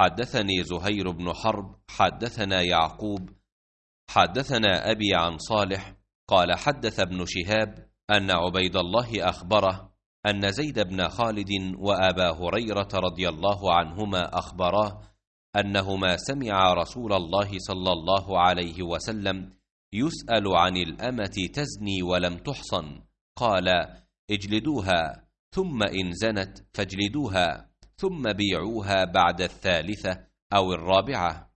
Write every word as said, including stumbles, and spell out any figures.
حدثني زهير بن حرب حدثنا يعقوب حدثنا أبي عن صالح قال حدث ابن شهاب أن عبيد الله أخبره أن زيد بن خالد وأبا هريرة رضي الله عنهما أخبراه أنهما سمع رسول الله صلى الله عليه وسلم يسأل عن الأمة تزني ولم تحصن، قال: اجلدوها، ثم إن زنت فاجلدوها، ثم بيعوها بعد الثالثة أو الرابعة.